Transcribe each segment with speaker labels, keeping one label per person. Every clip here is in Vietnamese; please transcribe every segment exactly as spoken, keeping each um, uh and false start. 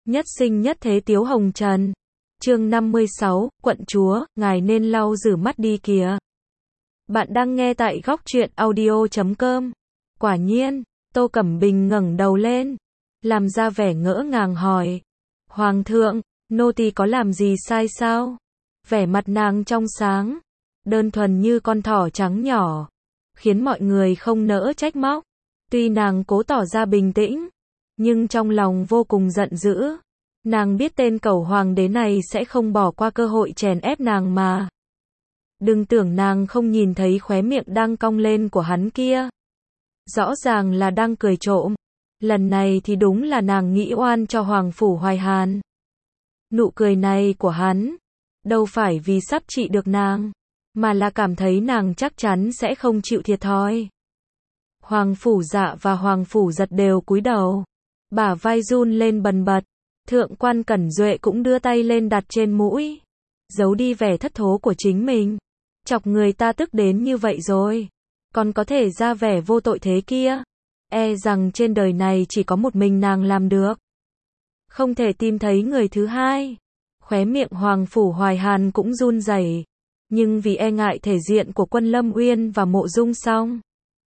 Speaker 1: Nhất sinh nhất thế Tiếu Hồng Trần. Chương năm mươi sáu, quận chúa, ngài nên lau rửa mắt đi kìa. Bạn đang nghe tại góc truyện audio chấm com. Quả nhiên, Tô Cẩm Bình ngẩng đầu lên, làm ra vẻ ngỡ ngàng hỏi. Hoàng thượng, nô tỳ có làm gì sai sao? Vẻ mặt nàng trong sáng, đơn thuần như con thỏ trắng nhỏ, khiến mọi người không nỡ trách móc. Tuy nàng cố tỏ ra bình tĩnh, nhưng trong lòng vô cùng giận dữ. Nàng biết tên cẩu hoàng đế này sẽ không bỏ qua cơ hội chèn ép nàng mà. Đừng tưởng nàng không nhìn thấy khóe miệng đang cong lên của hắn kia. Rõ ràng là đang cười trộm. Lần này thì đúng là nàng nghĩ oan cho Hoàng Phủ Hoài Hàn. Nụ cười này của hắn, đâu phải vì sắp trị được nàng, mà là cảm thấy nàng chắc chắn sẽ không chịu thiệt thòi. Hoàng Phủ Dạ và Hoàng Phủ Giật đều cúi đầu, bả vai run lên bần bật. Thượng quan Cẩn Duệ cũng đưa tay lên đặt trên mũi, giấu đi vẻ thất thố của chính mình. Chọc người ta tức đến như vậy rồi, còn có thể ra vẻ vô tội thế kia. E rằng trên đời này chỉ có một mình nàng làm được. Không thể tìm thấy người thứ hai. Khóe miệng Hoàng Phủ Hoài Hàn cũng run rẩy, nhưng vì e ngại thể diện của Quân Lâm Uyên và Mộ Dung Song,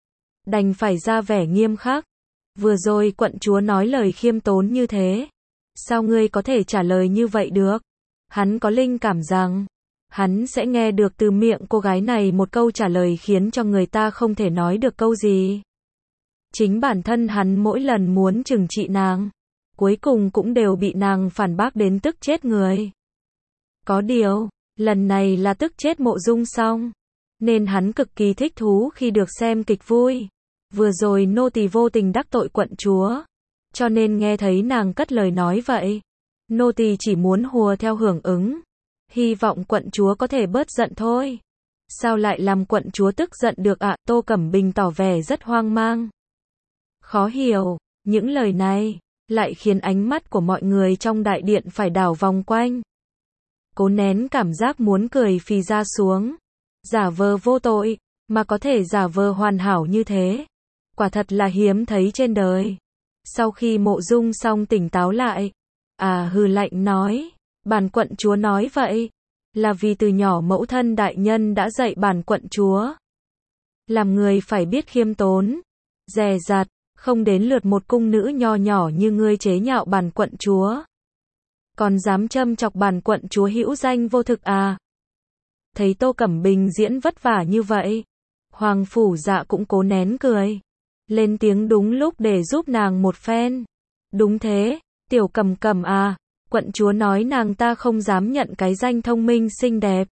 Speaker 1: đành phải ra vẻ nghiêm khắc. Vừa rồi quận chúa nói lời khiêm tốn như thế, sao ngươi có thể trả lời như vậy được? Hắn có linh cảm rằng hắn sẽ nghe được từ miệng cô gái này một câu trả lời khiến cho người ta không thể nói được câu gì. Chính bản thân hắn mỗi lần muốn trừng trị nàng, cuối cùng cũng đều bị nàng phản bác đến tức chết người. Có điều, lần này là tức chết Mộ Dung Song, nên hắn cực kỳ thích thú khi được xem kịch vui. Vừa rồi nô tỳ vô tình đắc tội quận chúa, cho nên nghe thấy nàng cất lời nói vậy, nô tỳ chỉ muốn hùa theo hưởng ứng, hy vọng quận chúa có thể bớt giận thôi. Sao lại làm quận chúa tức giận được ạ? À? Tô Cẩm Bình tỏ vẻ rất hoang mang, khó hiểu. Những lời này lại khiến ánh mắt của mọi người trong đại điện phải đảo vòng quanh, cố nén cảm giác muốn cười phì ra xuống. Giả vờ vô tội mà có thể giả vờ hoàn hảo như thế, quả thật là hiếm thấy trên đời. Sau khi Mộ Dung Song tỉnh táo lại, à hừ lạnh nói, bản quận chúa nói vậy là vì từ nhỏ mẫu thân đại nhân đã dạy bản quận chúa, làm người phải biết khiêm tốn, dè dặt, không đến lượt một cung nữ nho nhỏ như ngươi chế nhạo bản quận chúa, còn dám châm chọc bản quận chúa hữu danh vô thực à. Thấy Tô Cẩm Bình diễn vất vả như vậy, Hoàng Phủ Dạ cũng cố nén cười, lên tiếng đúng lúc để giúp nàng một phen. Đúng thế, tiểu Cẩm Cẩm à, quận chúa nói nàng ta không dám nhận cái danh thông minh xinh đẹp,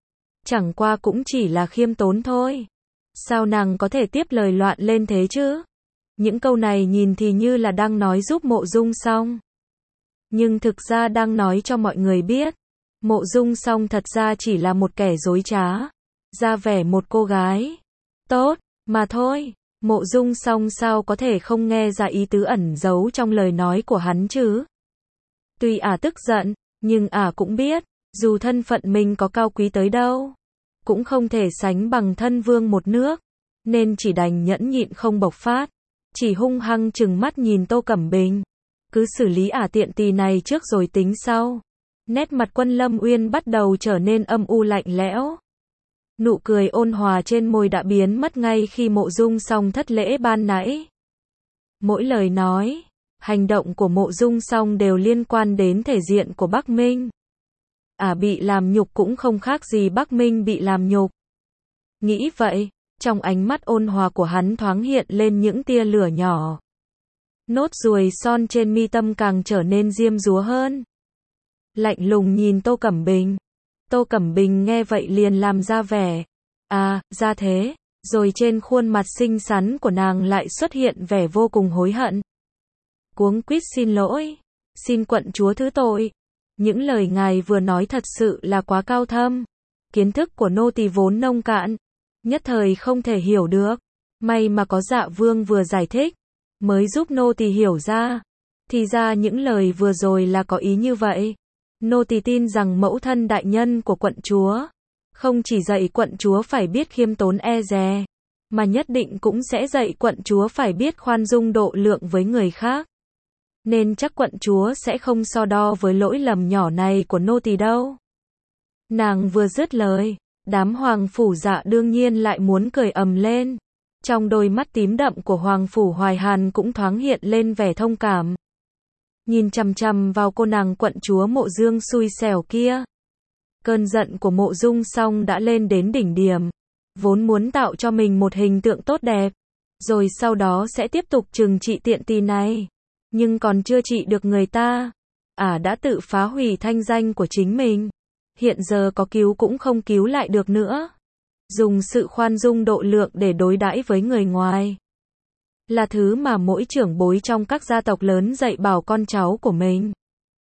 Speaker 1: chẳng qua cũng chỉ là khiêm tốn thôi. Sao nàng có thể tiếp lời loạn lên thế chứ? Những câu này nhìn thì như là đang nói giúp Mộ Dung Song, nhưng thực ra đang nói cho mọi người biết, Mộ Dung Song thật ra chỉ là một kẻ dối trá, ra vẻ một cô gái tốt mà thôi. Mộ Dung Song sao có thể không nghe ra ý tứ ẩn giấu trong lời nói của hắn chứ? Tuy ả tức giận, nhưng ả cũng biết, dù thân phận mình có cao quý tới đâu, cũng không thể sánh bằng thân vương một nước, nên chỉ đành nhẫn nhịn không bộc phát, chỉ hung hăng trừng mắt nhìn Tô Cẩm Bình. Cứ xử lý ả tiện tỳ này trước rồi tính sau. Nét mặt Quân Lâm Uyên bắt đầu trở nên âm u lạnh lẽo. Nụ cười ôn hòa trên môi đã biến mất ngay khi Mộ Dung Song thất lễ ban nãy. Mỗi lời nói, hành động của Mộ Dung Song đều liên quan đến thể diện của Bắc Minh. Ả à, bị làm nhục cũng không khác gì Bắc Minh bị làm nhục. Nghĩ vậy, trong ánh mắt ôn hòa của hắn thoáng hiện lên những tia lửa nhỏ. Nốt ruồi son trên mi tâm càng trở nên diêm dúa hơn. Lạnh lùng nhìn Tô Cẩm Bình. Tô Cẩm Bình nghe vậy liền làm ra vẻ, à, ra thế, rồi trên khuôn mặt xinh xắn của nàng lại xuất hiện vẻ vô cùng hối hận. Cuống quýt xin lỗi, xin quận chúa thứ tội. Những lời ngài vừa nói thật sự là quá cao thâm. Kiến thức của nô tỳ vốn nông cạn, nhất thời không thể hiểu được. May mà có Dạ Vương vừa giải thích, mới giúp nô tỳ hiểu ra. Thì ra những lời vừa rồi là có ý như vậy. Nô tỳ tin rằng mẫu thân đại nhân của quận chúa không chỉ dạy quận chúa phải biết khiêm tốn e dè, mà nhất định cũng sẽ dạy quận chúa phải biết khoan dung độ lượng với người khác. nên chắc quận chúa sẽ không so đo với lỗi lầm nhỏ này của nô tỳ đâu. Nàng vừa dứt lời, đám hoàng phủ dạ đương nhiên lại muốn cười ầm lên. Trong đôi mắt tím đậm của hoàng phủ Hoài Hàn cũng thoáng hiện lên vẻ thông cảm. Nhìn chằm chằm vào cô nàng quận chúa Mộ Dương xui xẻo kia. Cơn giận của Mộ Dung Song đã lên đến đỉnh điểm. Vốn muốn tạo cho mình một hình tượng tốt đẹp, rồi sau đó sẽ tiếp tục trừng trị tiện tì này. Nhưng còn chưa trị được người ta, ả à đã tự phá hủy thanh danh của chính mình. Hiện giờ có cứu cũng không cứu lại được nữa. Dùng sự khoan dung độ lượng để đối đãi với người ngoài là thứ mà mỗi trưởng bối trong các gia tộc lớn dạy bảo con cháu của mình.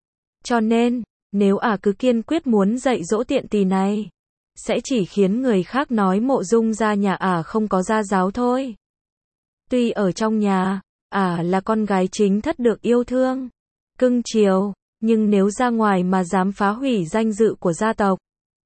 Speaker 1: Cho nên, nếu ả à cứ kiên quyết muốn dạy dỗ tiện tì này, sẽ chỉ khiến người khác nói Mộ Dung gia nhà ả à không có gia giáo thôi. Tuy ở trong nhà, ả à là con gái chính thất được yêu thương, cưng chiều, nhưng nếu ra ngoài mà dám phá hủy danh dự của gia tộc,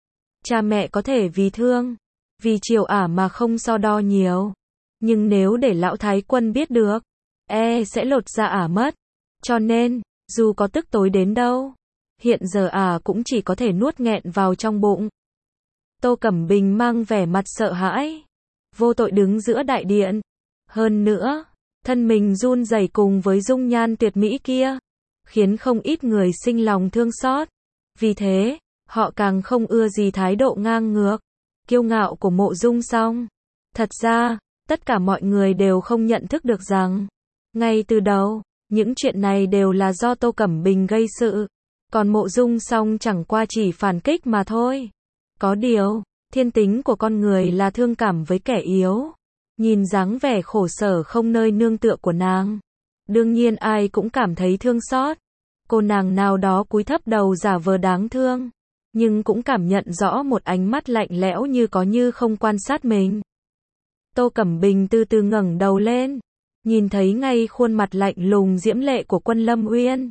Speaker 1: cha mẹ có thể vì thương, vì chiều ả mà không so đo nhiều. Nhưng nếu để lão thái quân biết được, e sẽ lột da ả mất. Cho nên, dù có tức tối đến đâu, hiện giờ ả cũng chỉ có thể nuốt nghẹn vào trong bụng. Tô Cẩm Bình mang vẻ mặt sợ hãi, vô tội đứng giữa đại điện. Hơn nữa, thân mình run rẩy cùng với dung nhan tuyệt mỹ kia, khiến không ít người sinh lòng thương xót. Vì thế, họ càng không ưa gì thái độ ngang ngược, kiêu ngạo của Mộ Dung Song. Thật ra, tất cả mọi người đều không nhận thức được rằng, ngay từ đầu, những chuyện này đều là do Tô Cẩm Bình gây sự, còn Mộ Dung Song chẳng qua chỉ phản kích mà thôi. Có điều, thiên tính của con người là thương cảm với kẻ yếu. Nhìn dáng vẻ khổ sở không nơi nương tựa của nàng, đương nhiên ai cũng cảm thấy thương xót. Cô nàng nào đó cúi thấp đầu giả vờ đáng thương, nhưng cũng cảm nhận rõ một ánh mắt lạnh lẽo như có như không quan sát mình. Tô Cẩm Bình từ từ ngẩng đầu lên, nhìn thấy ngay khuôn mặt lạnh lùng diễm lệ của Quân Lâm Uyên.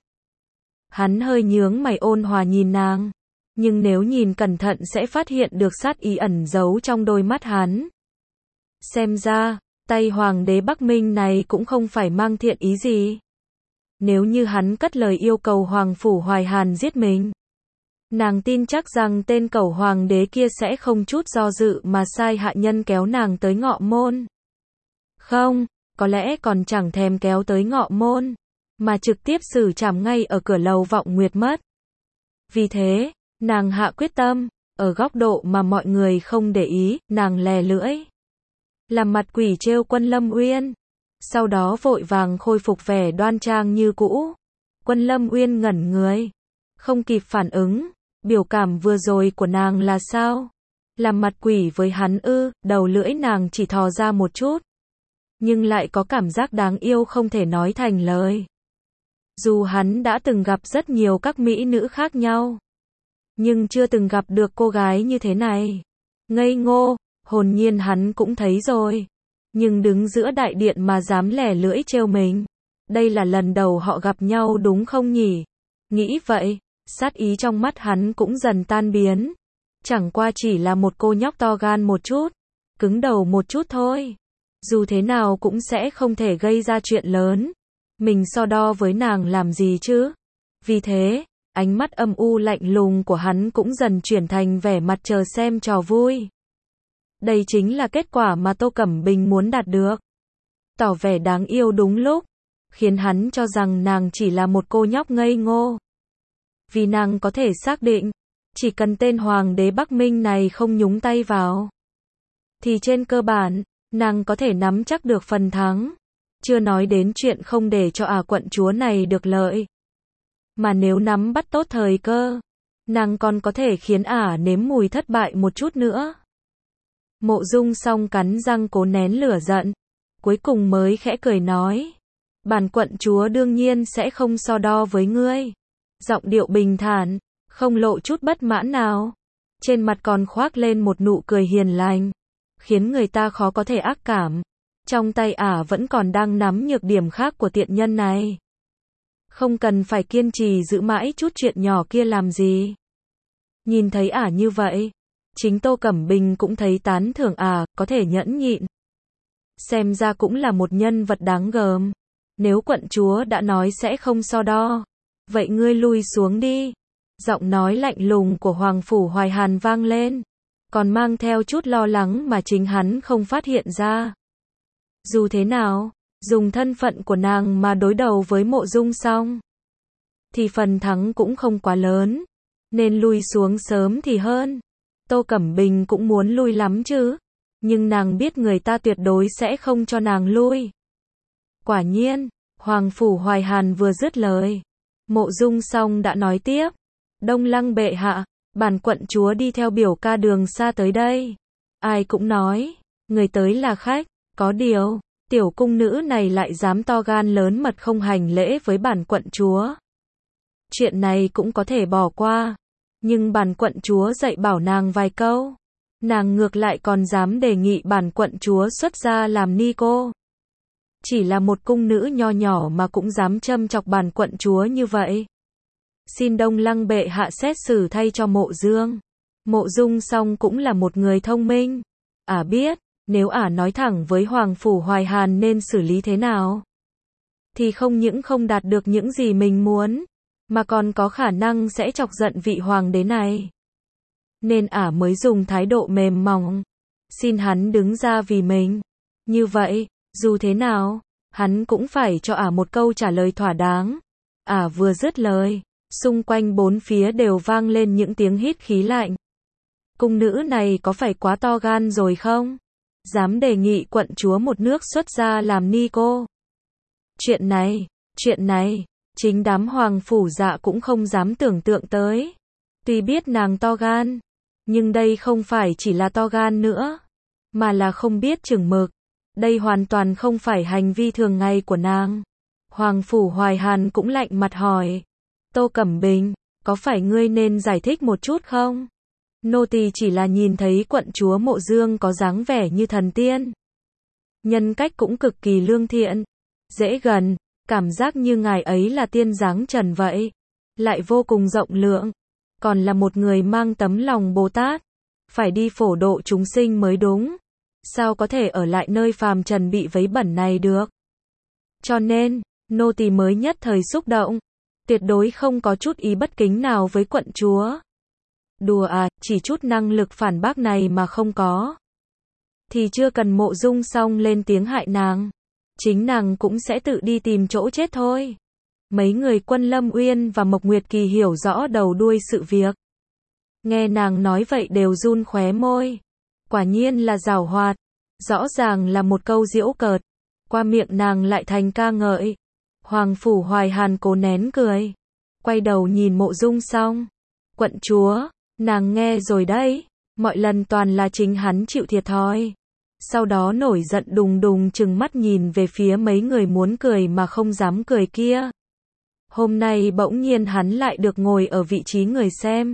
Speaker 1: Hắn hơi nhướng mày ôn hòa nhìn nàng, nhưng nếu nhìn cẩn thận sẽ phát hiện được sát ý ẩn giấu trong đôi mắt hắn. Xem ra, tay hoàng đế Bắc Minh này cũng không phải mang thiện ý gì. Nếu như hắn cất lời yêu cầu Hoàng phủ Hoài Hàn giết mình, nàng tin chắc rằng tên cẩu hoàng đế kia sẽ không chút do dự mà sai hạ nhân kéo nàng tới ngọ môn. Không, có lẽ còn chẳng thèm kéo tới ngọ môn, mà trực tiếp xử trảm ngay ở cửa lầu Vọng Nguyệt mất. Vì thế, nàng hạ quyết tâm, ở góc độ mà mọi người không để ý, nàng lè lưỡi, làm mặt quỷ trêu Quân Lâm Uyên. Sau đó vội vàng khôi phục vẻ đoan trang như cũ. Quân Lâm Uyên ngẩn người, không kịp phản ứng. Biểu cảm vừa rồi của nàng là sao? Làm mặt quỷ với hắn ư? Đầu lưỡi nàng chỉ thò ra một chút, nhưng lại có cảm giác đáng yêu không thể nói thành lời. Dù hắn đã từng gặp rất nhiều các mỹ nữ khác nhau, nhưng chưa từng gặp được cô gái như thế này. Ngây ngô, hồn nhiên hắn cũng thấy rồi. Nhưng đứng giữa đại điện mà dám lẻ lưỡi trêu mình. Đây là lần đầu họ gặp nhau đúng không nhỉ? Nghĩ vậy, sát ý trong mắt hắn cũng dần tan biến. Chẳng qua chỉ là một cô nhóc to gan một chút, cứng đầu một chút thôi. Dù thế nào cũng sẽ không thể gây ra chuyện lớn. Mình so đo với nàng làm gì chứ? Vì thế, ánh mắt âm u lạnh lùng của hắn cũng dần chuyển thành vẻ mặt chờ xem trò vui. Đây chính là kết quả mà Tô Cẩm Bình muốn đạt được. Tỏ vẻ đáng yêu đúng lúc, khiến hắn cho rằng nàng chỉ là một cô nhóc ngây ngô. Vì nàng có thể xác định, chỉ cần tên hoàng đế Bắc Minh này không nhúng tay vào, thì trên cơ bản, nàng có thể nắm chắc được phần thắng. Chưa nói đến chuyện không để cho ả quận chúa này được lợi. Mà nếu nắm bắt tốt thời cơ, nàng còn có thể khiến ả nếm mùi thất bại một chút nữa. Mộ Dung Song cắn răng cố nén lửa giận, cuối cùng mới khẽ cười nói, bản quận chúa đương nhiên sẽ không so đo với ngươi. Giọng điệu bình thản, không lộ chút bất mãn nào, trên mặt còn khoác lên một nụ cười hiền lành, khiến người ta khó có thể ác cảm. Trong tay ả vẫn còn đang nắm nhược điểm khác của tiện nhân này. Không cần phải kiên trì giữ mãi chút chuyện nhỏ kia làm gì. Nhìn thấy ả như vậy, chính Tô Cẩm Bình cũng thấy tán thưởng ả, có thể nhẫn nhịn. Xem ra cũng là một nhân vật đáng gờm. Nếu quận chúa đã nói sẽ không so đo, vậy ngươi lui xuống đi. Giọng nói lạnh lùng của Hoàng Phủ Hoài Hàn vang lên, còn mang theo chút lo lắng mà chính hắn không phát hiện ra. Dù thế nào, dùng thân phận của nàng mà đối đầu với Mộ Dung Song, thì phần thắng cũng không quá lớn, nên lui xuống sớm thì hơn. Tô Cẩm Bình cũng muốn lui lắm chứ, nhưng nàng biết người ta tuyệt đối sẽ không cho nàng lui. Quả nhiên, Hoàng Phủ Hoài Hàn vừa dứt lời, Mộ Dung Song đã nói tiếp, Đông Lăng bệ hạ, bản quận chúa đi theo biểu ca đường xa tới đây. Ai cũng nói, người tới là khách, có điều, tiểu cung nữ này lại dám to gan lớn mật không hành lễ với bản quận chúa. Chuyện này cũng có thể bỏ qua, nhưng bản quận chúa dạy bảo nàng vài câu, nàng ngược lại còn dám đề nghị bản quận chúa xuất gia làm ni cô. Chỉ là một cung nữ nho nhỏ mà cũng dám châm chọc bản quận chúa như vậy. Xin Đông Lăng bệ hạ xét xử thay cho Mộ Dương. Mộ Dung Song cũng là một người thông minh. Ả biết, nếu Ả nói thẳng với Hoàng Phủ Hoài Hàn nên xử lý thế nào, thì không những không đạt được những gì mình muốn, mà còn có khả năng sẽ chọc giận vị hoàng đế này. Nên Ả mới dùng thái độ mềm mỏng, xin hắn đứng ra vì mình. Như vậy, dù thế nào, hắn cũng phải cho Ả một câu trả lời thỏa đáng. Ả vừa dứt lời, xung quanh bốn phía đều vang lên những tiếng hít khí lạnh. Cung nữ này có phải quá to gan rồi không? Dám đề nghị quận chúa một nước xuất gia làm ni cô. Chuyện này, chuyện này, chính đám hoàng phủ dạ cũng không dám tưởng tượng tới. Tuy biết nàng to gan, nhưng đây không phải chỉ là to gan nữa, mà là không biết chừng mực. Đây hoàn toàn không phải hành vi thường ngày của nàng. Hoàng Phủ Hoài Hàn cũng lạnh mặt hỏi, Tô Cẩm Bình, có phải ngươi nên giải thích một chút không? Nô tỳ chỉ là nhìn thấy quận chúa Mộ Dương có dáng vẻ như thần tiên. Nhân cách cũng cực kỳ lương thiện, dễ gần, cảm giác như ngài ấy là tiên dáng trần vậy. Lại vô cùng rộng lượng, còn là một người mang tấm lòng Bồ Tát. Phải đi phổ độ chúng sinh mới đúng. Sao có thể ở lại nơi phàm trần bị vấy bẩn này được? Cho nên, nô tỳ mới nhất thời xúc động. Tuyệt đối không có chút ý bất kính nào với quận chúa. Đùa à, chỉ chút năng lực phản bác này mà không có, thì chưa cần Mộ Dung Song lên tiếng hại nàng. Chính nàng cũng sẽ tự đi tìm chỗ chết thôi. Mấy người Quân Lâm Uyên và Mộc Nguyệt Kỳ hiểu rõ đầu đuôi sự việc. Nghe nàng nói vậy đều run khóe môi. Quả nhiên là giảo hoạt. Rõ ràng là một câu giễu cợt, qua miệng nàng lại thành ca ngợi. Hoàng Phủ Hoài Hàn cố nén cười, quay đầu nhìn Mộ Dung Song. Quận chúa, nàng nghe rồi đấy, mọi lần toàn là chính hắn chịu thiệt thòi. Sau đó nổi giận đùng đùng trừng mắt nhìn về phía mấy người muốn cười mà không dám cười kia. Hôm nay bỗng nhiên hắn lại được ngồi ở vị trí người xem.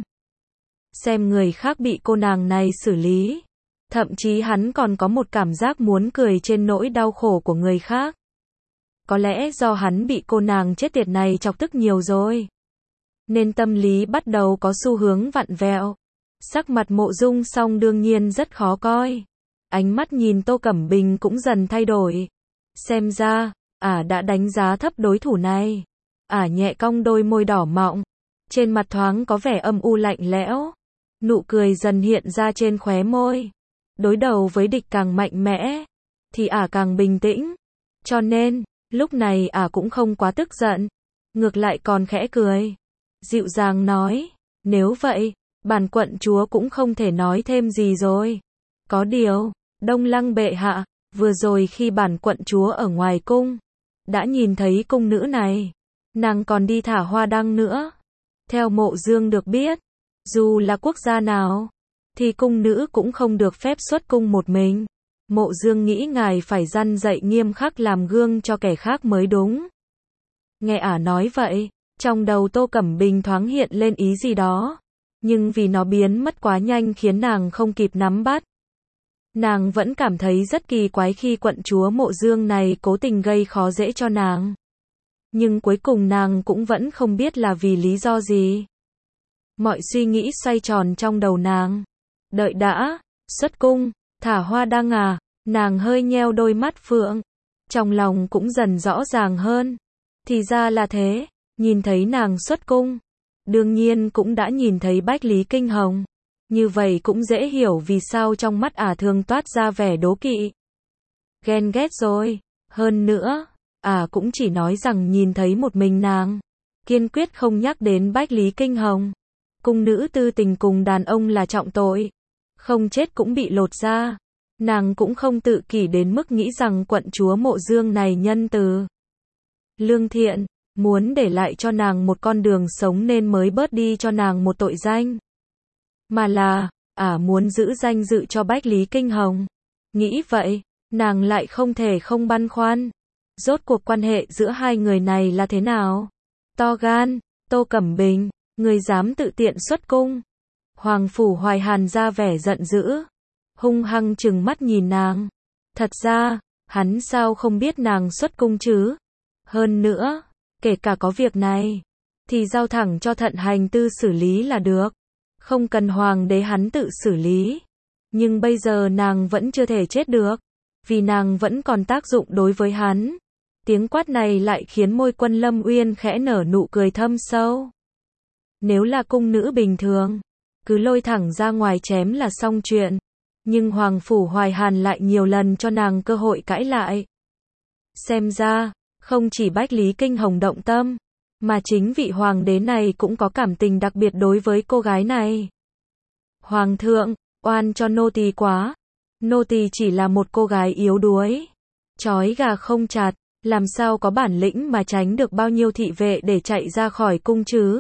Speaker 1: Xem người khác bị cô nàng này xử lý. Thậm chí hắn còn có một cảm giác muốn cười trên nỗi đau khổ của người khác. Có lẽ do hắn bị cô nàng chết tiệt này chọc tức nhiều rồi, nên tâm lý bắt đầu có xu hướng vặn vẹo. Sắc mặt Mộ Dung Song đương nhiên rất khó coi. Ánh mắt nhìn Tô Cẩm Bình cũng dần thay đổi. Xem ra, Ả đã đánh giá thấp đối thủ này. Ả nhẹ cong đôi môi đỏ mọng, trên mặt thoáng có vẻ âm u lạnh lẽo. Nụ cười dần hiện ra trên khóe môi. Đối đầu với địch càng mạnh mẽ, thì Ả càng bình tĩnh. Cho nên, lúc này Ả cũng không quá tức giận, ngược lại còn khẽ cười, dịu dàng nói, nếu vậy, bản quận chúa cũng không thể nói thêm gì rồi. Có điều, Đông Lăng bệ hạ, vừa rồi khi bản quận chúa ở ngoài cung, đã nhìn thấy cung nữ này, nàng còn đi thả hoa đăng nữa. Theo Mộ Dương được biết, dù là quốc gia nào, thì cung nữ cũng không được phép xuất cung một mình. Mộ Dương nghĩ ngài phải răn dạy nghiêm khắc làm gương cho kẻ khác mới đúng. Nghe Ả nói vậy, trong đầu Tô Cẩm Bình thoáng hiện lên ý gì đó, nhưng vì nó biến mất quá nhanh khiến nàng không kịp nắm bắt. Nàng vẫn cảm thấy rất kỳ quái khi quận chúa Mộ Dương này cố tình gây khó dễ cho nàng. Nhưng cuối cùng nàng cũng vẫn không biết là vì lý do gì. Mọi suy nghĩ xoay tròn trong đầu nàng. Đợi đã, xuất cung, thả hoa đăng à, nàng hơi nheo đôi mắt phượng. Trong lòng cũng dần rõ ràng hơn. Thì ra là thế, nhìn thấy nàng xuất cung. Đương nhiên cũng đã nhìn thấy Bách Lý Kinh Hồng. Như vậy cũng dễ hiểu vì sao trong mắt ả thường toát ra vẻ đố kỵ. Ghen ghét rồi. Hơn nữa, ả cũng chỉ nói rằng nhìn thấy một mình nàng. Kiên quyết không nhắc đến Bách Lý Kinh Hồng. Cung nữ tư tình cùng đàn ông là trọng tội. Không chết cũng bị lột da. Nàng cũng không tự kỷ đến mức nghĩ rằng quận chúa Mộ Dương này nhân từ, lương thiện, muốn để lại cho nàng một con đường sống nên mới bớt đi cho nàng một tội danh. Mà là, ả à muốn giữ danh dự cho Bách Lý Kinh Hồng. Nghĩ vậy, nàng lại không thể không băn khoăn. Rốt cuộc quan hệ giữa hai người này là thế nào? To gan, Tô Cẩm Bình, người dám tự tiện xuất cung. Hoàng Phủ Hoài Hàn ra vẻ giận dữ, hung hăng trừng mắt nhìn nàng. Thật ra, hắn sao không biết nàng xuất cung chứ? Hơn nữa, kể cả có việc này, thì giao thẳng cho Thận Hành Tư xử lý là được. Không cần hoàng đế hắn tự xử lý. Nhưng bây giờ nàng vẫn chưa thể chết được, vì nàng vẫn còn tác dụng đối với hắn. Tiếng quát này lại khiến môi Quân Lâm Uyên khẽ nở nụ cười thâm sâu. Nếu là cung nữ bình thường, cứ lôi thẳng ra ngoài chém là xong chuyện. Nhưng Hoàng Phủ Hoài Hàn lại nhiều lần cho nàng cơ hội cãi lại. Xem ra, không chỉ Bách Lý Kinh Hồng động tâm, mà chính vị hoàng đế này cũng có cảm tình đặc biệt đối với cô gái này. Hoàng thượng, oan cho nô tỳ quá. Nô tỳ chỉ là một cô gái yếu đuối, trói gà không chặt, làm sao có bản lĩnh mà tránh được bao nhiêu thị vệ để chạy ra khỏi cung chứ?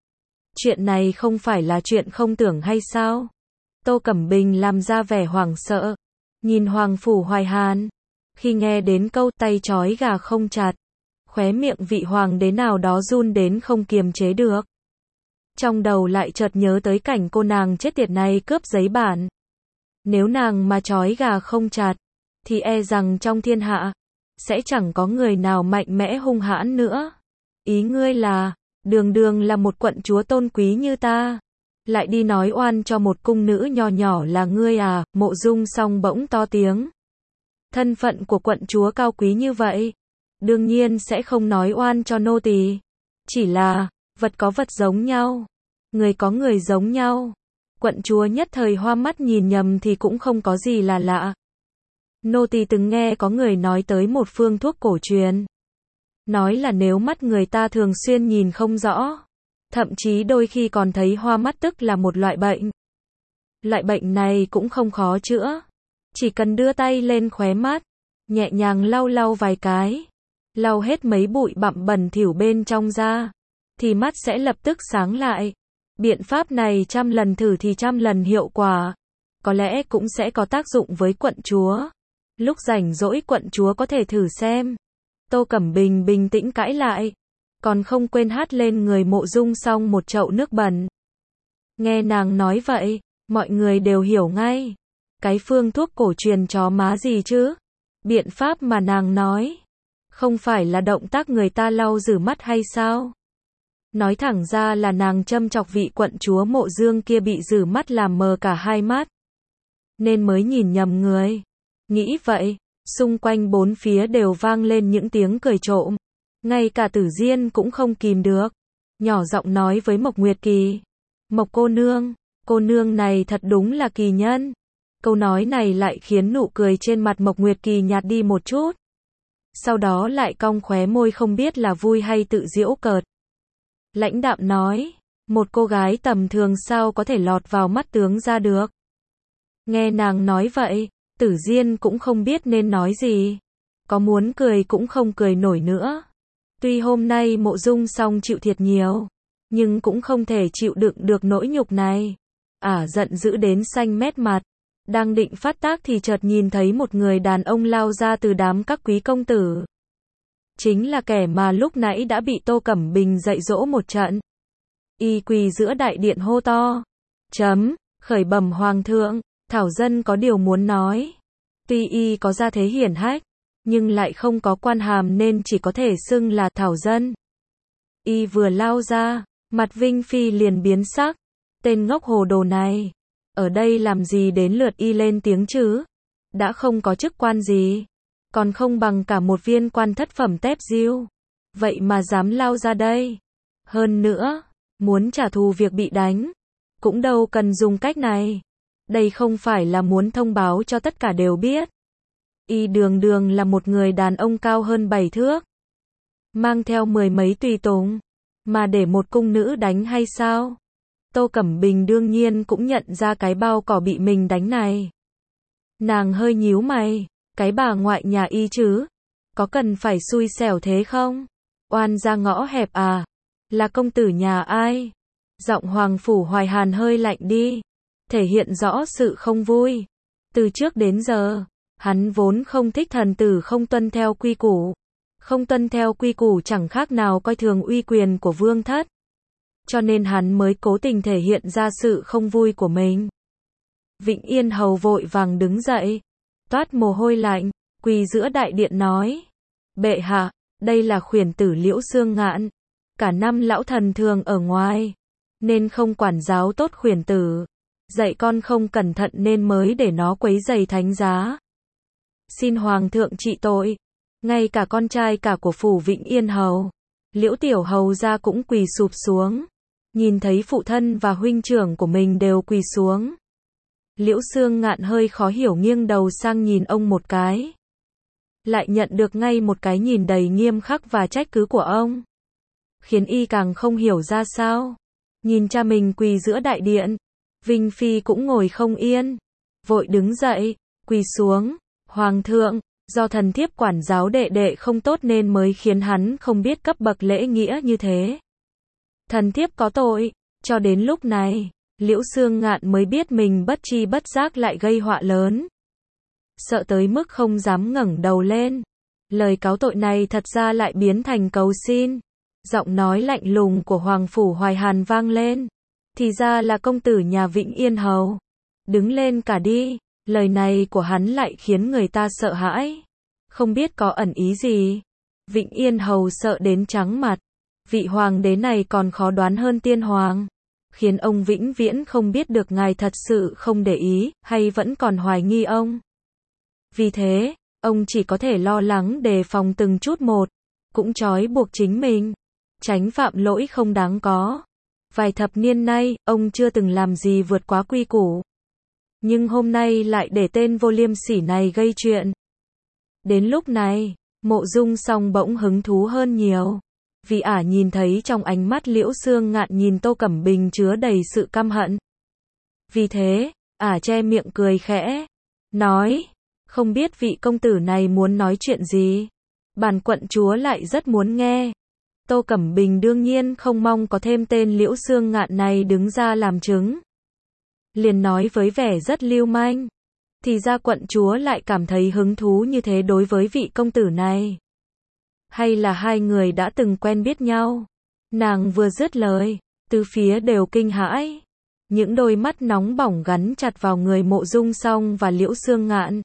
Speaker 1: Chuyện này không phải là chuyện không tưởng hay sao? Tô Cẩm Bình làm ra vẻ hoảng sợ, nhìn Hoàng Phủ Hoài Hàn. Khi nghe đến câu tay trói gà không chặt, khóe miệng vị hoàng đế nào đó run đến không kiềm chế được. Trong đầu lại chợt nhớ tới cảnh cô nàng chết tiệt này cướp giấy bản. Nếu nàng mà trói gà không chặt, thì e rằng trong thiên hạ sẽ chẳng có người nào mạnh mẽ hung hãn nữa. Ý ngươi là, đường đường là một quận chúa tôn quý như ta, lại đi nói oan cho một cung nữ nhỏ nhỏ là ngươi à? Mộ Dung Song bỗng to tiếng. Thân phận của quận chúa cao quý như vậy, đương nhiên sẽ không nói oan cho nô tỳ. Chỉ là, vật có vật giống nhau, người có người giống nhau. Quận chúa nhất thời hoa mắt nhìn nhầm thì cũng không có gì là lạ. Nô tỳ từng nghe có người nói tới một phương thuốc cổ truyền. Nói là nếu mắt người ta thường xuyên nhìn không rõ, thậm chí đôi khi còn thấy hoa mắt tức là một loại bệnh. Loại bệnh này cũng không khó chữa. Chỉ cần đưa tay lên khóe mắt, nhẹ nhàng lau lau vài cái, lau hết mấy bụi bặm bẩn thỉu bên trong ra, thì mắt sẽ lập tức sáng lại. Biện pháp này trăm lần thử thì trăm lần hiệu quả. Có lẽ cũng sẽ có tác dụng với quận chúa. Lúc rảnh rỗi quận chúa có thể thử xem. Tô Cẩm Bình bình tĩnh cãi lại, còn không quên hát lên người Mộ Dung Song một chậu nước bẩn. Nghe nàng nói vậy, mọi người đều hiểu ngay. Cái phương thuốc cổ truyền chó má gì chứ? Biện pháp mà nàng nói, không phải là động tác người ta lau rửa mắt hay sao? Nói thẳng ra là nàng châm chọc vị quận chúa Mộ Dương kia bị rửa mắt làm mờ cả hai mắt, nên mới nhìn nhầm người. Nghĩ vậy, xung quanh bốn phía đều vang lên những tiếng cười trộm. Ngay cả Tử Diên cũng không kìm được, nhỏ giọng nói với Mộc Nguyệt Kỳ. Mộc cô nương, cô nương này thật đúng là kỳ nhân. Câu nói này lại khiến nụ cười trên mặt Mộc Nguyệt Kỳ nhạt đi một chút. Sau đó lại cong khóe môi không biết là vui hay tự giễu cợt. Lãnh đạm nói, một cô gái tầm thường sao có thể lọt vào mắt tướng ra được. Nghe nàng nói vậy, Tử Diên cũng không biết nên nói gì. Có muốn cười cũng không cười nổi nữa. Tuy hôm nay Mộ Dung Song chịu thiệt nhiều, nhưng cũng không thể chịu đựng được nỗi nhục này. Ả à, giận dữ đến xanh mét mặt. Đang định phát tác thì chợt nhìn thấy một người đàn ông lao ra từ đám các quý công tử. Chính là kẻ mà lúc nãy đã bị Tô Cẩm Bình dạy dỗ một trận. Y quỳ giữa đại điện hô to. Chấm, khởi bẩm hoàng thượng, Thảo dân có điều muốn nói. Tuy y có gia thế hiển hách, nhưng lại không có quan hàm nên chỉ có thể xưng là Thảo dân. Y vừa lao ra, mặt Vinh Phi liền biến sắc. Tên ngốc hồ đồ này, ở đây làm gì đến lượt y lên tiếng chứ? Đã không có chức quan gì, còn không bằng cả một viên quan thất phẩm tép diêu. Vậy mà dám lao ra đây. Hơn nữa, muốn trả thù việc bị đánh, cũng đâu cần dùng cách này. Đây không phải là muốn thông báo cho tất cả đều biết. Y đường đường là một người đàn ông cao hơn bảy thước, mang theo mười mấy tùy tùng, mà để một cung nữ đánh hay sao? Tô Cẩm Bình đương nhiên cũng nhận ra cái bao cỏ bị mình đánh này. Nàng hơi nhíu mày, cái bà ngoại nhà Y chứ, có cần phải xui xẻo thế không? Oan ra ngõ hẹp à? Là công tử nhà ai? Giọng Hoàng Phủ Hoài Hàn hơi lạnh đi, thể hiện rõ sự không vui. Từ trước đến giờ, hắn vốn không thích thần tử không tuân theo quy củ. Không tuân theo quy củ chẳng khác nào coi thường uy quyền của vương thất. Cho nên hắn mới cố tình thể hiện ra sự không vui của mình. Vĩnh Yên Hầu vội vàng đứng dậy, toát mồ hôi lạnh, quỳ giữa đại điện nói: Bệ hạ, đây là khuyển tử Liễu Xương Ngạn. Cả năm lão thần thường ở ngoài, nên không quản giáo tốt khuyển tử. Dạy con không cẩn thận nên mới để nó quấy rầy thánh giá. Xin Hoàng thượng trị tội. Ngay cả con trai cả của phủ Vĩnh Yên Hầu, Liễu Tiểu Hầu gia cũng quỳ sụp xuống. Nhìn thấy phụ thân và huynh trưởng của mình đều quỳ xuống, Liễu Xương Ngạn hơi khó hiểu nghiêng đầu sang nhìn ông một cái. Lại nhận được ngay một cái nhìn đầy nghiêm khắc và trách cứ của ông, khiến y càng không hiểu ra sao. Nhìn cha mình quỳ giữa đại điện, Vinh Phi cũng ngồi không yên, vội đứng dậy, quỳ xuống. Hoàng thượng, do thần thiếp quản giáo đệ đệ không tốt nên mới khiến hắn không biết cấp bậc lễ nghĩa như thế. Thần thiếp có tội. Cho đến lúc này, Liễu Xương Ngạn mới biết mình bất tri bất giác lại gây họa lớn. Sợ tới mức không dám ngẩng đầu lên. Lời cáo tội này thật ra lại biến thành cầu xin. Giọng nói lạnh lùng của Hoàng Phủ Hoài Hàn vang lên. Thì ra là công tử nhà Vĩnh Yên Hầu. Đứng lên cả đi. Lời này của hắn lại khiến người ta sợ hãi. Không biết có ẩn ý gì. Vĩnh Yên Hầu sợ đến trắng mặt. Vị hoàng đế này còn khó đoán hơn tiên hoàng. Khiến ông vĩnh viễn không biết được ngài thật sự không để ý, hay vẫn còn hoài nghi ông. Vì thế, ông chỉ có thể lo lắng đề phòng từng chút một. Cũng trói buộc chính mình. Tránh phạm lỗi không đáng có. Vài thập niên nay, ông chưa từng làm gì vượt quá quy củ. Nhưng hôm nay lại để tên vô liêm sỉ này gây chuyện. Đến lúc này, Mộ Dung Song bỗng hứng thú hơn nhiều. Vì ả nhìn thấy trong ánh mắt Liễu Xương Ngạn nhìn Tô Cẩm Bình chứa đầy sự căm hận. Vì thế, ả che miệng cười khẽ, nói, không biết vị công tử này muốn nói chuyện gì. Bản quận chúa lại rất muốn nghe. Tô Cẩm Bình đương nhiên không mong có thêm tên Liễu Xương Ngạn này đứng ra làm chứng. Liền nói với vẻ rất lưu manh. Thì ra quận chúa lại cảm thấy hứng thú như thế đối với vị công tử này. Hay là hai người đã từng quen biết nhau? Nàng vừa dứt lời, từ phía đều kinh hãi. Những đôi mắt nóng bỏng gắn chặt vào người Mộ Dung Song và Liễu Xương Ngạn.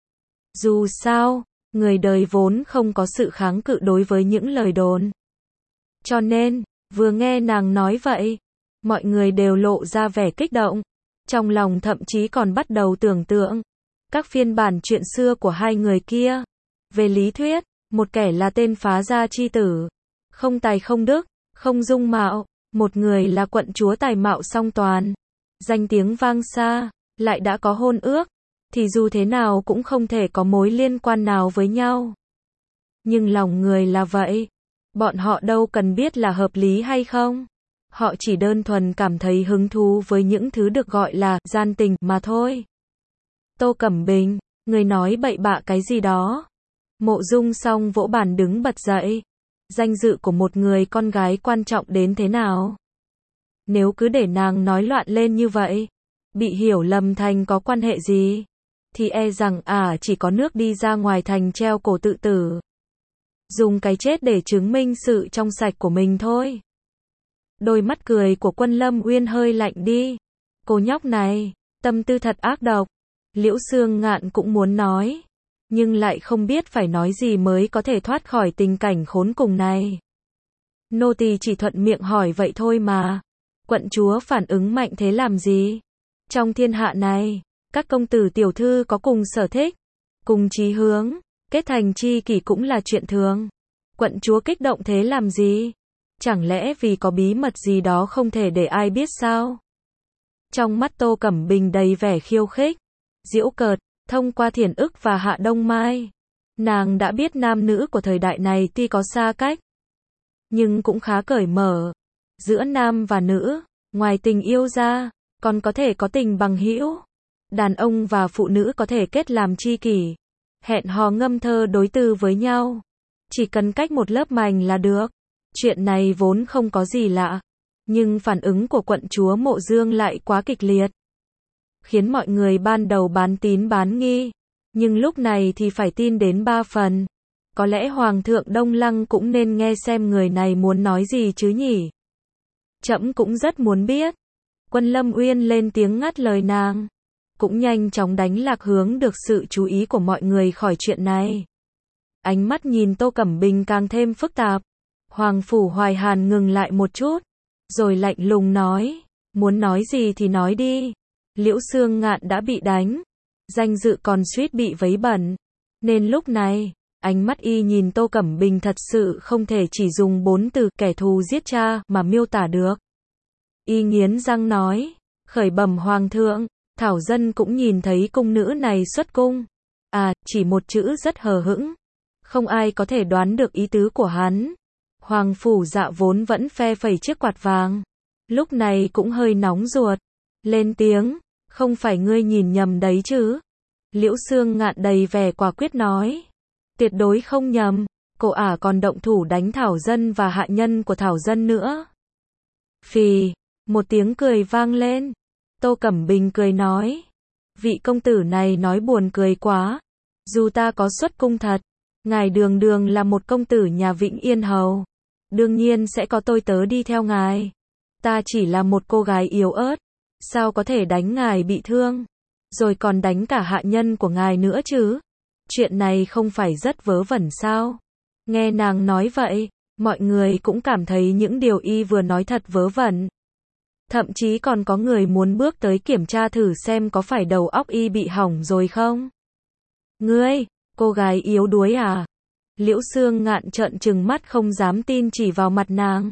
Speaker 1: Dù sao, người đời vốn không có sự kháng cự đối với những lời đồn. Cho nên, vừa nghe nàng nói vậy, mọi người đều lộ ra vẻ kích động. Trong lòng thậm chí còn bắt đầu tưởng tượng các phiên bản chuyện xưa của hai người kia. Về lý thuyết, một kẻ là tên phá gia chi tử, không tài không đức, không dung mạo, một người là quận chúa tài mạo song toàn, danh tiếng vang xa, lại đã có hôn ước, thì dù thế nào cũng không thể có mối liên quan nào với nhau. Nhưng lòng người là vậy, bọn họ đâu cần biết là hợp lý hay không. Họ chỉ đơn thuần cảm thấy hứng thú với những thứ được gọi là gian tình mà thôi. Tô Cẩm Bình, người nói bậy bạ cái gì đó. Mộ Dung Song vỗ bàn đứng bật dậy. Danh dự của một người con gái quan trọng đến thế nào? Nếu cứ để nàng nói loạn lên như vậy, bị hiểu lầm thành có quan hệ gì, thì e rằng à chỉ có nước đi ra ngoài thành treo cổ tự tử. Dùng cái chết để chứng minh sự trong sạch của mình thôi. Đôi mắt cười của Quân Lâm Uyên hơi lạnh đi. Cô nhóc này, tâm tư thật ác độc. Liễu Xương Ngạn cũng muốn nói, nhưng lại không biết phải nói gì mới có thể thoát khỏi tình cảnh khốn cùng này. Nô tỳ chỉ thuận miệng hỏi vậy thôi mà. Quận chúa phản ứng mạnh thế làm gì? Trong thiên hạ này, các công tử tiểu thư có cùng sở thích, cùng chí hướng, kết thành tri kỷ cũng là chuyện thường. Quận chúa kích động thế làm gì? Chẳng lẽ vì có bí mật gì đó không thể để ai biết sao? Trong mắt Tô Cẩm Bình đầy vẻ khiêu khích, giễu cợt, thông qua Thiển Ức và Hạ Đông Mai, nàng đã biết nam nữ của thời đại này tuy có xa cách, nhưng cũng khá cởi mở. Giữa nam và nữ, ngoài tình yêu ra, còn có thể có tình bằng hữu. Đàn ông và phụ nữ có thể kết làm tri kỷ, hẹn hò ngâm thơ đối tư với nhau. Chỉ cần cách một lớp mành là được. Chuyện này vốn không có gì lạ, nhưng phản ứng của quận chúa Mộ Dương lại quá kịch liệt, khiến mọi người ban đầu bán tín bán nghi, nhưng lúc này thì phải tin đến ba phần. Có lẽ Hoàng thượng Đông Lăng cũng nên nghe xem người này muốn nói gì chứ nhỉ? Trẫm cũng rất muốn biết. Quân Lâm Uyên lên tiếng ngắt lời nàng, cũng nhanh chóng đánh lạc hướng được sự chú ý của mọi người khỏi chuyện này. Ánh mắt nhìn Tô Cẩm Bình càng thêm phức tạp. Hoàng Phủ Hoài Hàn ngừng lại một chút, rồi lạnh lùng nói, muốn nói gì thì nói đi. Liễu Xương Ngạn đã bị đánh, danh dự còn suýt bị vấy bẩn, nên lúc này, ánh mắt y nhìn Tô Cẩm Bình thật sự không thể chỉ dùng bốn từ kẻ thù giết cha mà miêu tả được. Y nghiến răng nói, khởi bẩm Hoàng thượng, Thảo dân cũng nhìn thấy cung nữ này xuất cung. À, chỉ một chữ rất hờ hững, không ai có thể đoán được ý tứ của hắn. Hoàng Phủ Dạ vốn vẫn phe phẩy chiếc quạt vàng, lúc này cũng hơi nóng ruột, lên tiếng, không phải ngươi nhìn nhầm đấy chứ? Liễu Xương Ngạn đầy vẻ quả quyết nói, tuyệt đối không nhầm, cô ả còn động thủ đánh Thảo dân và hạ nhân của Thảo dân nữa. Phì, một tiếng cười vang lên. Tô Cẩm Bình cười nói, vị công tử này nói buồn cười quá, dù ta có xuất cung thật, ngài đường đường là một công tử nhà Vĩnh Yên Hầu, đương nhiên sẽ có tôi tớ đi theo ngài. Ta chỉ là một cô gái yếu ớt, sao có thể đánh ngài bị thương, rồi còn đánh cả hạ nhân của ngài nữa chứ? Chuyện này không phải rất vớ vẩn sao? Nghe nàng nói vậy, mọi người cũng cảm thấy những điều y vừa nói thật vớ vẩn. Thậm chí còn có người muốn bước tới kiểm tra thử xem có phải đầu óc y bị hỏng rồi không? Ngươi, cô gái yếu đuối à? Liễu Xương Ngạn trợn trừng mắt không dám tin chỉ vào mặt nàng.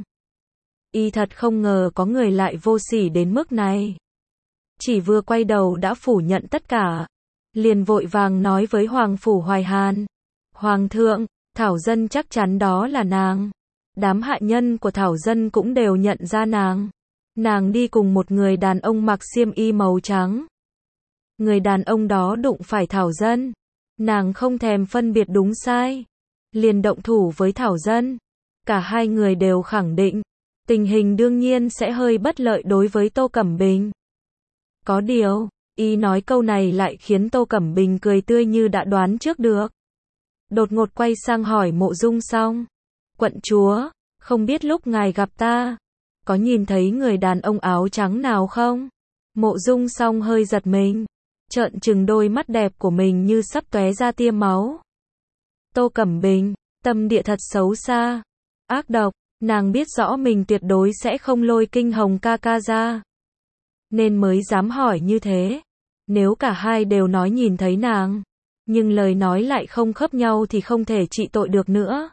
Speaker 1: Y thật không ngờ có người lại vô sỉ đến mức này. Chỉ vừa quay đầu đã phủ nhận tất cả. Liền vội vàng nói với Hoàng Phủ Hoài Hàn, Hoàng thượng, Thảo dân chắc chắn đó là nàng. Đám hạ nhân của Thảo dân cũng đều nhận ra nàng. Nàng đi cùng một người đàn ông mặc xiêm y màu trắng. Người đàn ông đó đụng phải Thảo dân. Nàng không thèm phân biệt đúng sai, liền động thủ với Thảo dân. Cả hai người đều khẳng định, tình hình đương nhiên sẽ hơi bất lợi đối với Tô Cẩm Bình. Có điều, y nói câu này lại khiến Tô Cẩm Bình cười tươi như đã đoán trước được. Đột ngột quay sang hỏi Mộ Dung Song, quận chúa, không biết lúc ngài gặp ta, có nhìn thấy người đàn ông áo trắng nào không? Mộ Dung Song hơi giật mình, trợn trừng đôi mắt đẹp của mình như sắp tóe ra tia máu. Tô Cẩm Bình, tâm địa thật xấu xa, ác độc, nàng biết rõ mình tuyệt đối sẽ không lôi Kinh Hồng ca ca ra, nên mới dám hỏi như thế. Nếu cả hai đều nói nhìn thấy nàng, nhưng lời nói lại không khớp nhau thì không thể trị tội được nữa.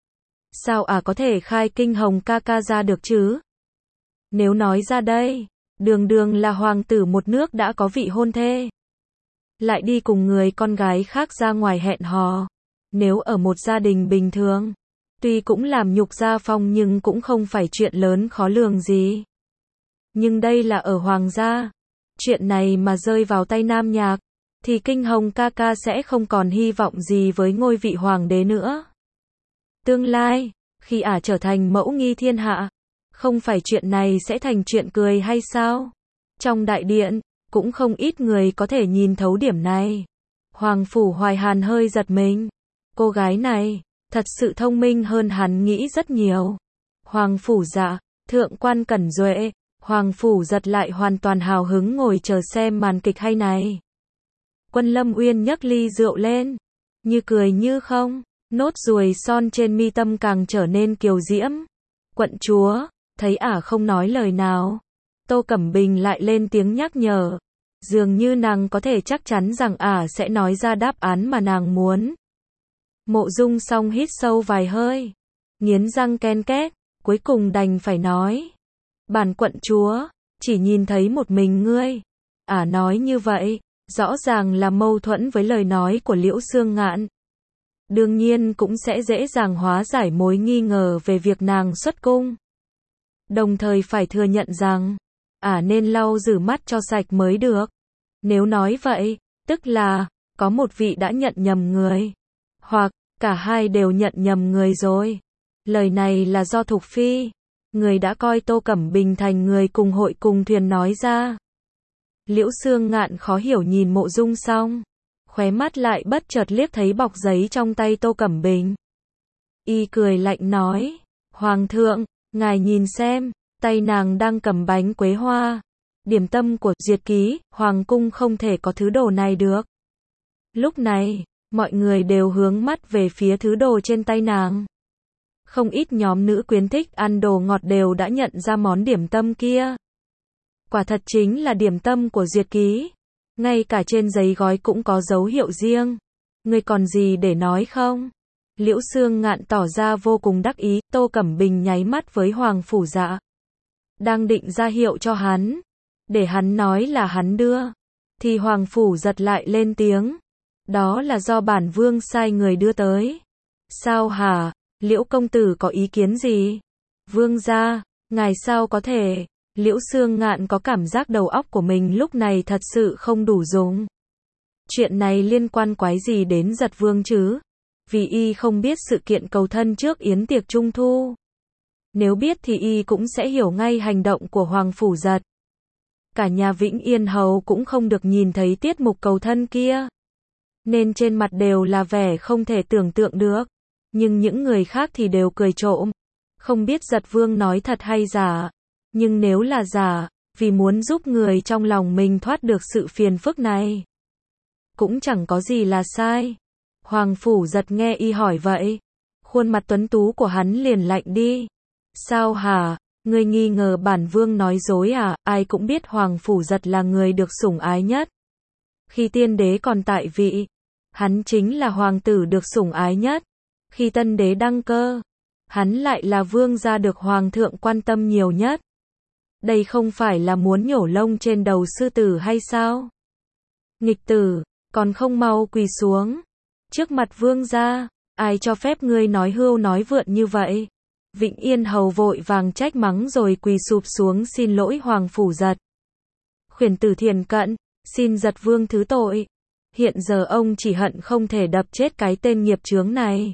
Speaker 1: Sao à có thể khai Kinh Hồng ca ca ra được chứ? Nếu nói ra đây, đường đường là hoàng tử một nước đã có vị hôn thê, lại đi cùng người con gái khác ra ngoài hẹn hò. Nếu ở một gia đình bình thường, tuy cũng làm nhục gia phong nhưng cũng không phải chuyện lớn khó lường gì. Nhưng đây là ở hoàng gia, chuyện này mà rơi vào tay nam nhạc, thì Kinh Hồng ca ca sẽ không còn hy vọng gì với ngôi vị hoàng đế nữa. Tương lai, khi ả trở thành mẫu nghi thiên hạ, không phải chuyện này sẽ thành chuyện cười hay sao? Trong đại điện, cũng không ít người có thể nhìn thấu điểm này. Hoàng Phủ Hoài Hàn hơi giật mình. Cô gái này, thật sự thông minh hơn hắn nghĩ rất nhiều. Hoàng Phủ Dạ, thượng quan Cẩn Duệ, Hoàng Phủ Giật lại hoàn toàn hào hứng ngồi chờ xem màn kịch hay này. Quân Lâm Uyên nhấc ly rượu lên, như cười như không, nốt ruồi son trên mi tâm càng trở nên kiều diễm. Quận chúa, thấy ả không nói lời nào, Tô Cẩm Bình lại lên tiếng nhắc nhở. Dường như nàng có thể chắc chắn rằng ả sẽ nói ra đáp án mà nàng muốn. Mộ Dung Song hít sâu vài hơi, nghiến răng ken két, cuối cùng đành phải nói. Bản quận chúa, chỉ nhìn thấy một mình ngươi. À nói như vậy, rõ ràng là mâu thuẫn với lời nói của Liễu Xương Ngạn. Đương nhiên cũng sẽ dễ dàng hóa giải mối nghi ngờ về việc nàng xuất cung. Đồng thời phải thừa nhận rằng, à nên lau rửa mắt cho sạch mới được. Nếu nói vậy, tức là, có một vị đã nhận nhầm người. Hoặc, cả hai đều nhận nhầm người rồi. Lời này là do Thục Phi, người đã coi Tô Cẩm Bình thành người cùng hội cùng thuyền nói ra. Liễu Xương Ngạn khó hiểu nhìn Mộ Dung Song, khóe mắt lại bất chợt liếc thấy bọc giấy trong tay Tô Cẩm Bình. Y cười lạnh nói, Hoàng thượng, ngài nhìn xem, tay nàng đang cầm bánh quế hoa. Điểm tâm của Duyệt Ký, Hoàng cung không thể có thứ đồ này được. Lúc này, mọi người đều hướng mắt về phía thứ đồ trên tay nàng. Không ít nhóm nữ quyến thích ăn đồ ngọt đều đã nhận ra món điểm tâm kia. Quả thật chính là điểm tâm của Duyệt Ký. Ngay cả trên giấy gói cũng có dấu hiệu riêng. Ngươi còn gì để nói không? Liễu Xương Ngạn tỏ ra vô cùng đắc ý. Tô Cẩm Bình nháy mắt với Hoàng Phủ Dạ, đang định ra hiệu cho hắn, để hắn nói là hắn đưa, thì Hoàng Phủ giật lại lên tiếng. Đó là do bản vương sai người đưa tới. Sao hả? Liễu công tử có ý kiến gì? Vương gia, ngài sao có thể? Liễu Xương Ngạn có cảm giác đầu óc của mình lúc này thật sự không đủ dùng. Chuyện này liên quan quái gì đến Giật Vương chứ? Vì y không biết sự kiện cầu thân trước yến tiệc trung thu. Nếu biết thì y cũng sẽ hiểu ngay hành động của Hoàng Phủ Giật. Cả nhà Vĩnh Yên Hầu cũng không được nhìn thấy tiết mục cầu thân kia, nên trên mặt đều là vẻ không thể tưởng tượng được. Nhưng những người khác thì đều cười trộm. Không biết Giật Vương nói thật hay giả. Nhưng nếu là giả, vì muốn giúp người trong lòng mình thoát được sự phiền phức này, cũng chẳng có gì là sai. Hoàng Phủ Giật nghe y hỏi vậy, khuôn mặt tuấn tú của hắn liền lạnh đi. Sao hả? Ngươi nghi ngờ bản vương nói dối à? Ai cũng biết Hoàng Phủ Giật là người được sủng ái nhất. Khi tiên đế còn tại vị, hắn chính là hoàng tử được sủng ái nhất. Khi tân đế đăng cơ, hắn lại là vương gia được hoàng thượng quan tâm nhiều nhất. Đây không phải là muốn nhổ lông trên đầu sư tử hay sao? Nghịch tử, còn không mau quỳ xuống trước mặt vương gia, ai cho phép ngươi nói hưu nói vượn như vậy? Vĩnh Yên Hầu vội vàng trách mắng rồi quỳ sụp xuống xin lỗi Hoàng Phủ Giật. Khuyển tử Thiền Cận, xin Giật Vương thứ tội. Hiện giờ ông chỉ hận không thể đập chết cái tên nghiệp chướng này.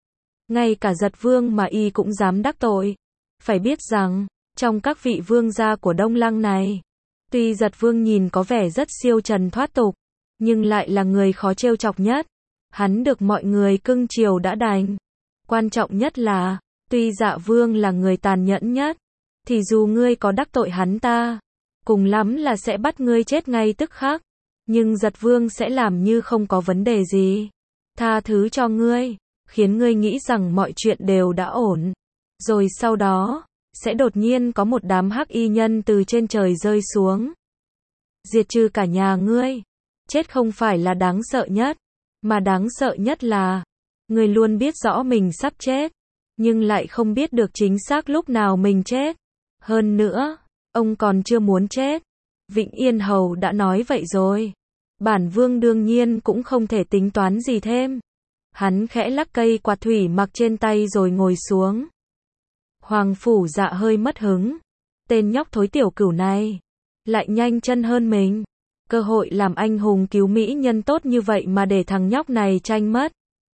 Speaker 1: Ngay cả Giật Vương mà y cũng dám đắc tội. Phải biết rằng, trong các vị vương gia của Đông Lăng này, tuy Giật Vương nhìn có vẻ rất siêu trần thoát tục, nhưng lại là người khó trêu chọc nhất. Hắn được mọi người cưng chiều đã đành. Quan trọng nhất là, tuy Dạ Vương là người tàn nhẫn nhất, thì dù ngươi có đắc tội hắn ta, cùng lắm là sẽ bắt ngươi chết ngay tức khắc. Nhưng Giật Vương sẽ làm như không có vấn đề gì, tha thứ cho ngươi, khiến ngươi nghĩ rằng mọi chuyện đều đã ổn. Rồi sau đó, sẽ đột nhiên có một đám hắc y nhân từ trên trời rơi xuống, diệt trừ cả nhà ngươi. Chết không phải là đáng sợ nhất, mà đáng sợ nhất là, ngươi luôn biết rõ mình sắp chết, nhưng lại không biết được chính xác lúc nào mình chết. Hơn nữa, ông còn chưa muốn chết. Vĩnh Yên Hầu đã nói vậy rồi. Bản vương đương nhiên cũng không thể tính toán gì thêm. Hắn khẽ lắc cây quạt thủy mặc trên tay rồi ngồi xuống. Hoàng Phủ Dạ hơi mất hứng. Tên nhóc thối tiểu cửu này lại nhanh chân hơn mình. Cơ hội làm anh hùng cứu mỹ nhân tốt như vậy mà để thằng nhóc này tranh mất.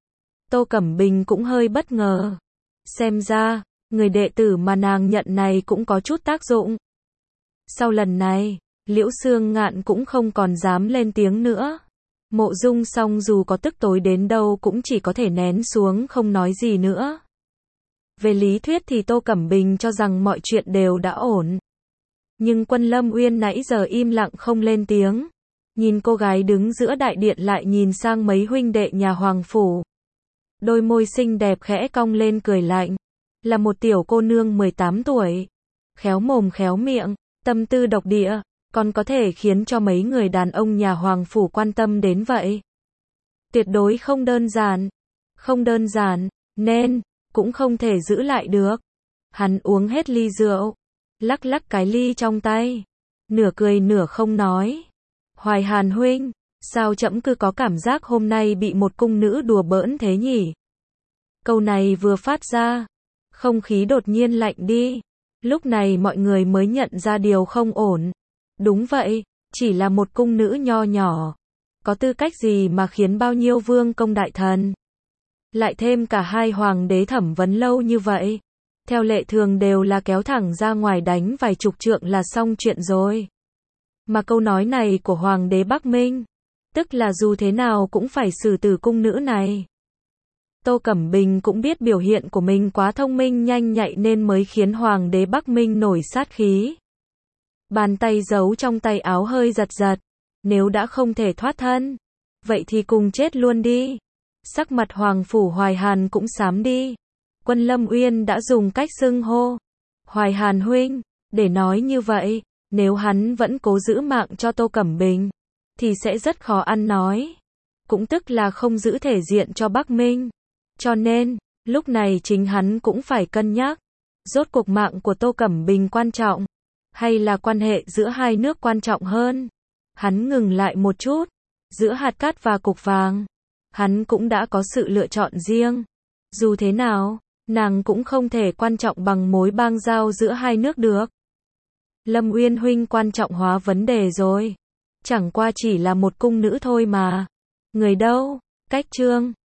Speaker 1: Tô Cẩm Bình cũng hơi bất ngờ. Xem ra, người đệ tử mà nàng nhận này cũng có chút tác dụng. Sau lần này, Liễu Xương Ngạn cũng không còn dám lên tiếng nữa. Mộ Dung Song dù có tức tối đến đâu cũng chỉ có thể nén xuống không nói gì nữa. Về lý thuyết thì Tô Cẩm Bình cho rằng mọi chuyện đều đã ổn. Nhưng Quân Lâm Uyên nãy giờ im lặng không lên tiếng. Nhìn cô gái đứng giữa đại điện lại nhìn sang mấy huynh đệ nhà Hoàng Phủ. Đôi môi xinh đẹp khẽ cong lên cười lạnh. Là một tiểu cô nương mười tám tuổi. Khéo mồm khéo miệng, tâm tư độc địa, còn có thể khiến cho mấy người đàn ông nhà Hoàng Phủ quan tâm đến vậy. Tuyệt đối không đơn giản. Không đơn giản, nên, cũng không thể giữ lại được. Hắn uống hết ly rượu, lắc lắc cái ly trong tay, nửa cười nửa không nói. Hoài Hàn huynh, sao trẫm cứ có cảm giác hôm nay bị một cung nữ đùa bỡn thế nhỉ? Câu này vừa phát ra, không khí đột nhiên lạnh đi. Lúc này mọi người mới nhận ra điều không ổn. Đúng vậy, chỉ là một cung nữ nho nhỏ. Có tư cách gì mà khiến bao nhiêu vương công đại thần? Lại thêm cả hai hoàng đế thẩm vấn lâu như vậy. Theo lệ thường đều là kéo thẳng ra ngoài đánh vài chục trượng là xong chuyện rồi. Mà câu nói này của hoàng đế Bắc Minh, tức là dù thế nào cũng phải xử tử cung nữ này. Tô Cẩm Bình cũng biết biểu hiện của mình quá thông minh nhanh nhạy nên mới khiến hoàng đế Bắc Minh nổi sát khí. Bàn tay giấu trong tay áo hơi giật giật. Nếu đã không thể thoát thân, vậy thì cùng chết luôn đi. Sắc mặt Hoàng phủ Hoài Hàn cũng xám đi. Quân Lâm Uyên đã dùng cách xưng hô Hoài Hàn huynh, để nói như vậy, nếu hắn vẫn cố giữ mạng cho Tô Cẩm Bình, thì sẽ rất khó ăn nói. Cũng tức là không giữ thể diện cho Bắc Minh. Cho nên, lúc này chính hắn cũng phải cân nhắc. Rốt cuộc mạng của Tô Cẩm Bình quan trọng, hay là quan hệ giữa hai nước quan trọng hơn? Hắn ngừng lại một chút. Giữa hạt cát và cục vàng, hắn cũng đã có sự lựa chọn riêng. Dù thế nào, nàng cũng không thể quan trọng bằng mối bang giao giữa hai nước được. Lâm Uyên huynh quan trọng hóa vấn đề rồi. Chẳng qua chỉ là một cung nữ thôi mà. Người đâu? Cách chương